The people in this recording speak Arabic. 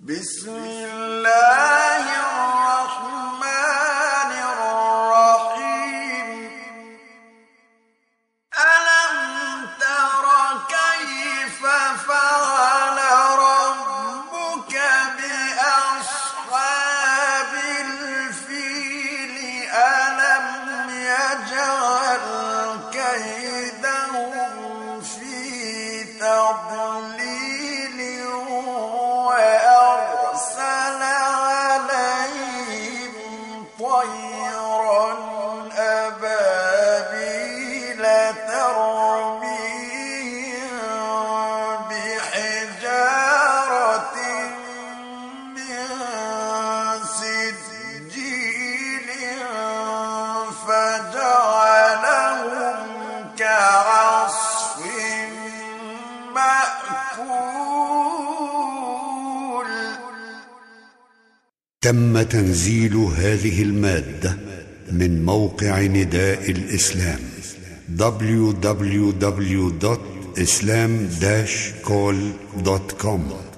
بسم الله الرحمن الرحيم ألم تر كيف فعل ربك بأصحاب الفيل ألم يجعل كيدهم في تضليل وأرسل عليهم طيرا أبابيل ترميهم بحجارة من سجيل فجعلهم كعصف مأكول. تم تنزيل هذه المادة من موقع نداء الإسلام www.islam-call.com